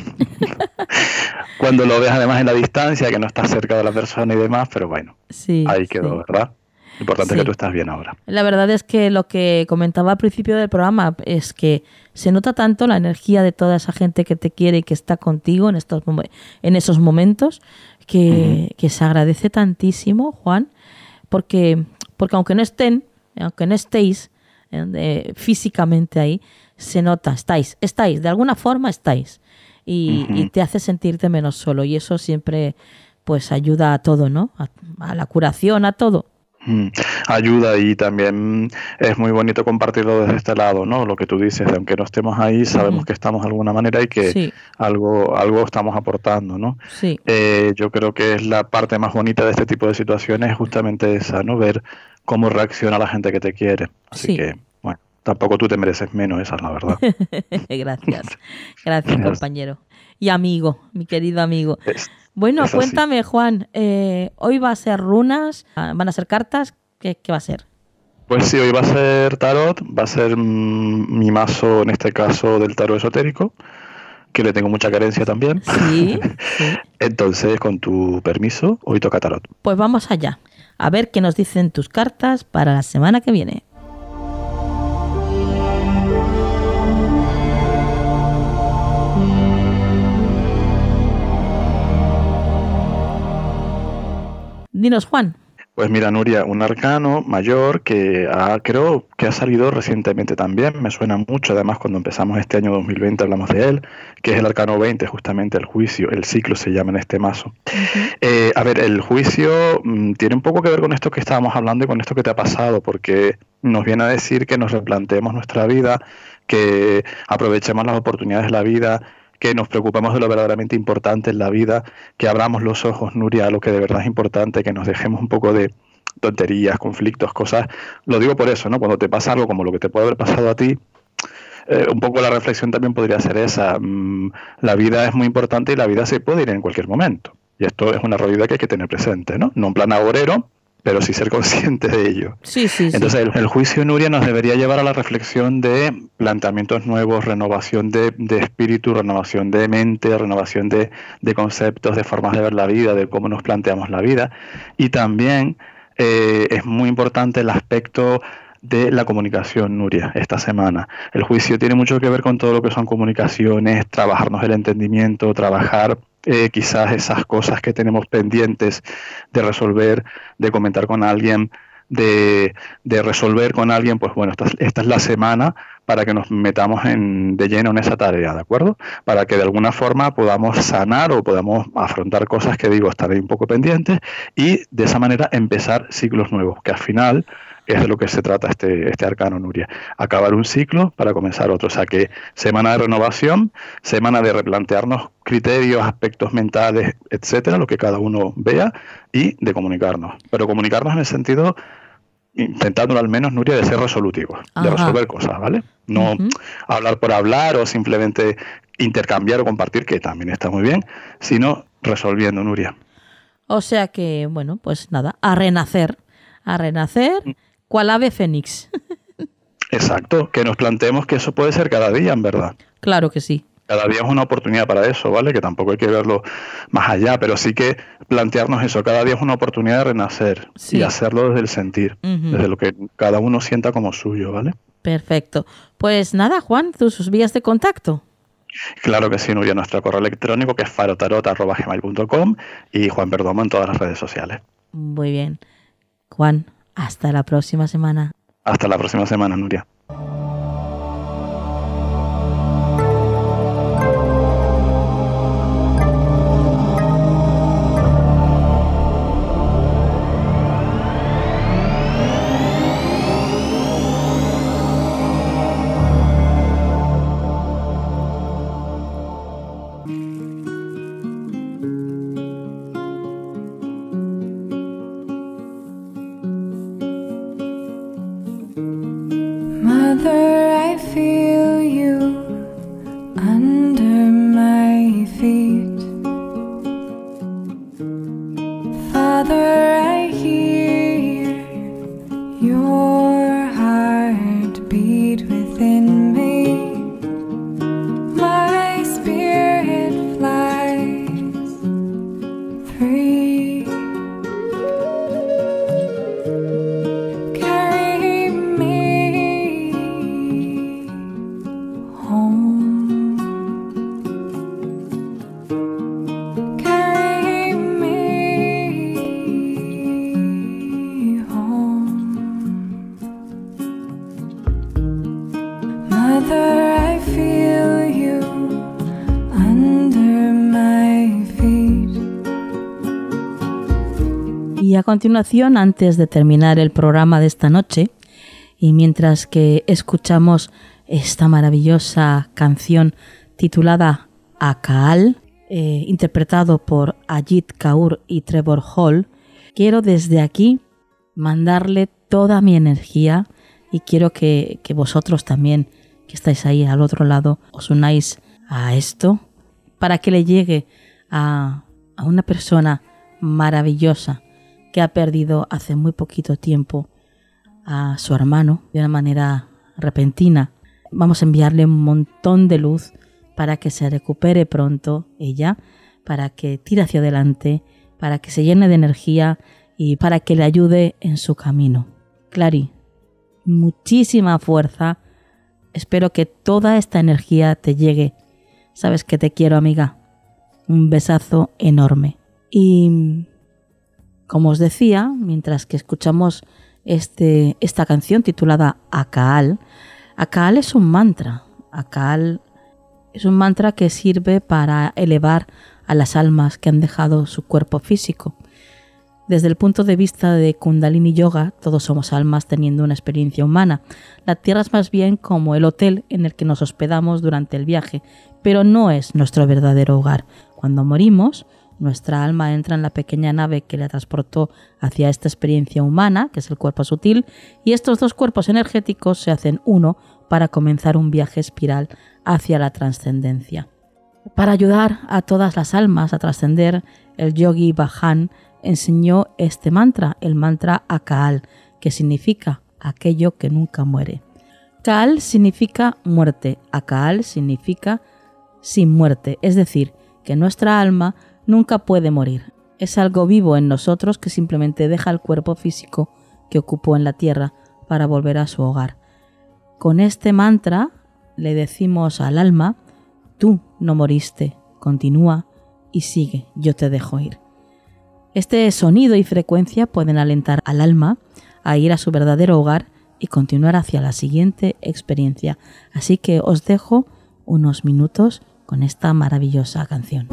Cuando lo ves además en la distancia, que no estás cerca de la persona y demás, pero bueno, ahí quedó, ¿verdad? Lo importante es que tú estás bien ahora. La verdad es que lo que comentaba al principio del programa es que se nota tanto la energía de toda esa gente que te quiere y que está contigo en esos momentos que se agradece tantísimo, Juan, porque aunque no estéis físicamente ahí, se nota, estáis, de alguna forma estáis y te hace sentirte menos solo, y eso siempre pues ayuda a todo, ¿no? A la curación, a todo. Ayuda, y también es muy bonito compartirlo desde este lado, ¿no? Lo que tú dices, de aunque no estemos ahí, sabemos que estamos de alguna manera y que algo estamos aportando, ¿no? Sí. Yo creo que es la parte más bonita de este tipo de situaciones, justamente esa, ¿no? Ver cómo reacciona la gente que te quiere. Así que, bueno, tampoco tú te mereces menos, esa es la verdad. Gracias, compañero. Y amigo, mi querido amigo. Bueno, cuéntame, Juan, ¿hoy va a ser runas? ¿Van a ser cartas? ¿Qué va a ser? Pues sí, hoy va a ser tarot, va a ser mi mazo, en este caso, del tarot esotérico, que le tengo mucha carencia también. Sí. Entonces, con tu permiso, hoy toca tarot. Pues vamos allá, a ver qué nos dicen tus cartas para la semana que viene. Dinos, Juan. Pues mira, Nuria, un arcano mayor que creo que ha salido recientemente también, me suena mucho, además cuando empezamos este año 2020 hablamos de él, que es el arcano 20, justamente el juicio, el ciclo se llama en este mazo. Uh-huh. A ver, el juicio tiene un poco que ver con esto que estábamos hablando y con esto que te ha pasado, porque nos viene a decir que nos replanteemos nuestra vida, que aprovechemos las oportunidades de la vida, que nos preocupemos de lo verdaderamente importante en la vida, que abramos los ojos, Nuria, a lo que de verdad es importante, que nos dejemos un poco de tonterías, conflictos, cosas. Lo digo por eso, ¿no? Cuando te pasa algo como lo que te puede haber pasado a ti, un poco la reflexión también podría ser esa. La vida es muy importante y la vida se puede ir en cualquier momento. Y esto es una realidad que hay que tener presente, ¿no? No en plan agorero, pero sí ser consciente de ello. Sí. Entonces, el juicio, Nuria, nos debería llevar a la reflexión de planteamientos nuevos, renovación de espíritu, renovación de mente, renovación de conceptos, de formas de ver la vida, de cómo nos planteamos la vida. Y también es muy importante el aspecto de la comunicación, Nuria, esta semana. El juicio tiene mucho que ver con todo lo que son comunicaciones, trabajarnos el entendimiento, trabajar quizás esas cosas que tenemos pendientes de resolver, de comentar con alguien, de resolver con alguien. Pues bueno, esta es la semana para que nos metamos de lleno en esa tarea, ¿de acuerdo? Para que de alguna forma podamos sanar o podamos afrontar cosas que estaré un poco pendientes y de esa manera empezar ciclos nuevos, que al final es de lo que se trata este arcano, Nuria. Acabar un ciclo para comenzar otro. O sea que semana de renovación, semana de replantearnos criterios, aspectos mentales, etcétera, lo que cada uno vea, y de comunicarnos. Pero comunicarnos en el sentido, intentándolo al menos, Nuria, de ser resolutivos, de resolver cosas, ¿vale? No hablar por hablar o simplemente intercambiar o compartir, que también está muy bien, sino resolviendo, Nuria. O sea que, bueno, pues nada, a renacer, cual ave fénix. Exacto, que nos planteemos que eso puede ser cada día, en verdad. Claro que sí. Cada día es una oportunidad para eso, ¿vale? Que tampoco hay que verlo más allá, pero sí que plantearnos eso. Cada día es una oportunidad de renacer y hacerlo desde el sentir, desde lo que cada uno sienta como suyo, ¿vale? Perfecto. Pues nada, Juan, tus vías de contacto. Claro que sí, Nuria, nuestro correo electrónico, que es farotarot@gmail.com, y Juan Perdomo en todas las redes sociales. Muy bien. Juan, hasta la próxima semana. Hasta la próxima semana, Nuria. Mother, I feel you under my feet. Father, I hear your heart beat within me. My spirit flies free. Carry me home. Carry me home. Mother, I feel you under my feet. Y a continuación, antes de terminar el programa de esta noche, y mientras que escuchamos esta maravillosa canción titulada Akaal, interpretado por Ajit Kaur y Trevor Hall, quiero desde aquí mandarle toda mi energía y quiero que vosotros también, que estáis ahí al otro lado, os unáis a esto para que le llegue a una persona maravillosa que ha perdido hace muy poquito tiempo a su hermano de una manera repentina. Vamos a enviarle un montón de luz para que se recupere pronto ella, para que tire hacia adelante, para que se llene de energía y para que le ayude en su camino. Clary, muchísima fuerza. Espero que toda esta energía te llegue. Sabes que te quiero, amiga. Un besazo enorme. Y como os decía, mientras que escuchamos esta canción titulada Akaal, Akaal es un mantra. Akaal es un mantra que sirve para elevar a las almas que han dejado su cuerpo físico. Desde el punto de vista de Kundalini Yoga, todos somos almas teniendo una experiencia humana. La Tierra es más bien como el hotel en el que nos hospedamos durante el viaje, pero no es nuestro verdadero hogar. Cuando morimos, nuestra alma entra en la pequeña nave que la transportó hacia esta experiencia humana, que es el cuerpo sutil, y estos dos cuerpos energéticos se hacen uno para comenzar un viaje espiral hacia la trascendencia. Para ayudar a todas las almas a trascender, el yogi Bhajan enseñó este mantra, el mantra Akal, que significa aquello que nunca muere. Kal significa muerte, Akal significa sin muerte, es decir, que nuestra alma nunca puede morir. Es algo vivo en nosotros que simplemente deja el cuerpo físico que ocupó en la tierra para volver a su hogar. Con este mantra le decimos al alma: tú no moriste, continúa y sigue, yo te dejo ir. Este sonido y frecuencia pueden alentar al alma a ir a su verdadero hogar y continuar hacia la siguiente experiencia. Así que os dejo unos minutos con esta maravillosa canción.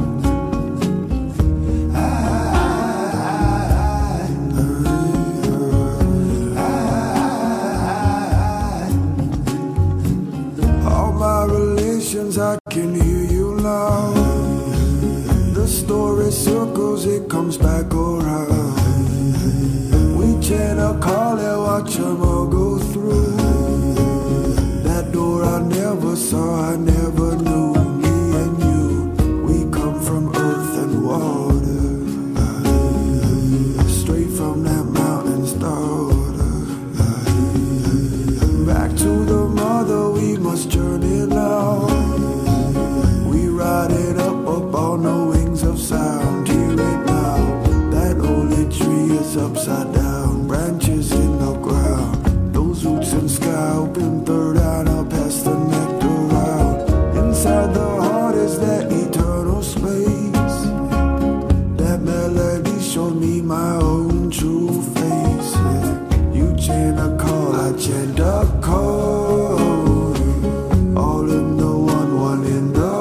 I can hear you now. The story circles, it comes back around. We chant a call and watch them all go through. That door I never saw, I never knew. Me and you, we come from earth and water. Straight from that mountain's daughter. Back to the mother, we must journey now. Riding up on the wings of sound. Hear it now. That holy tree is upside down. Branches in the ground. Those roots and sky open third eye up past the nectar out. Inside the heart is that eternal space. That melody showed me my own true face. You chant a call, I chant a call. All in the one in the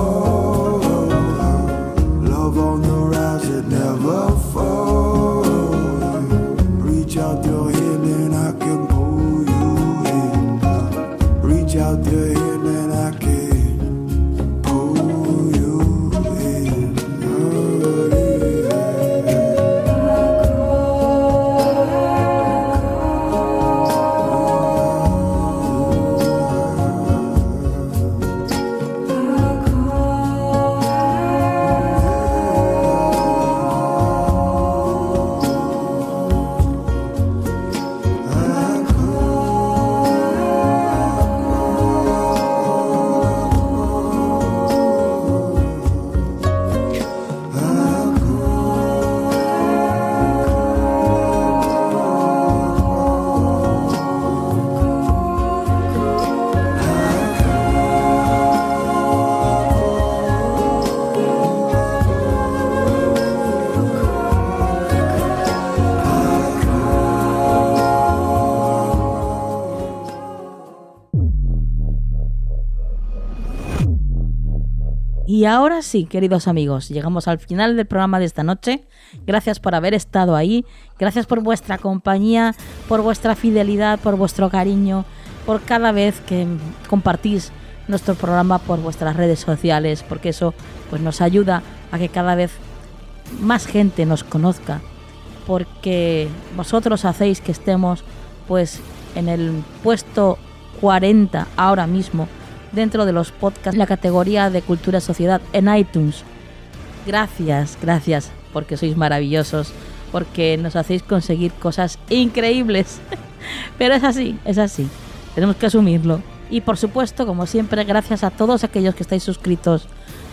Y ahora sí, queridos amigos, llegamos al final del programa de esta noche. Gracias por haber estado ahí, gracias por vuestra compañía, por vuestra fidelidad, por vuestro cariño, por cada vez que compartís nuestro programa por vuestras redes sociales, porque eso pues nos ayuda a que cada vez más gente nos conozca, porque vosotros hacéis que estemos pues en el puesto 40 ahora mismo dentro de los podcasts, la categoría de Cultura y Sociedad en iTunes. Gracias, porque sois maravillosos, porque nos hacéis conseguir cosas increíbles. Pero es así, tenemos que asumirlo. Y por supuesto, como siempre, gracias a todos aquellos que estáis suscritos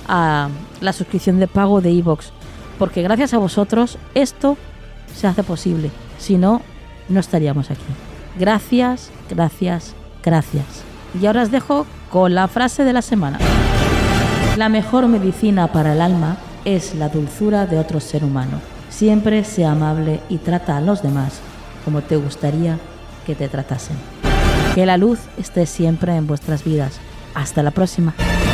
a la suscripción de pago de iVoox, porque gracias a vosotros esto se hace posible. Si no, no estaríamos aquí. Gracias. Y ahora os dejo con la frase de la semana. La mejor medicina para el alma es la dulzura de otro ser humano. Siempre sea amable y trata a los demás como te gustaría que te tratasen. Que la luz esté siempre en vuestras vidas. Hasta la próxima.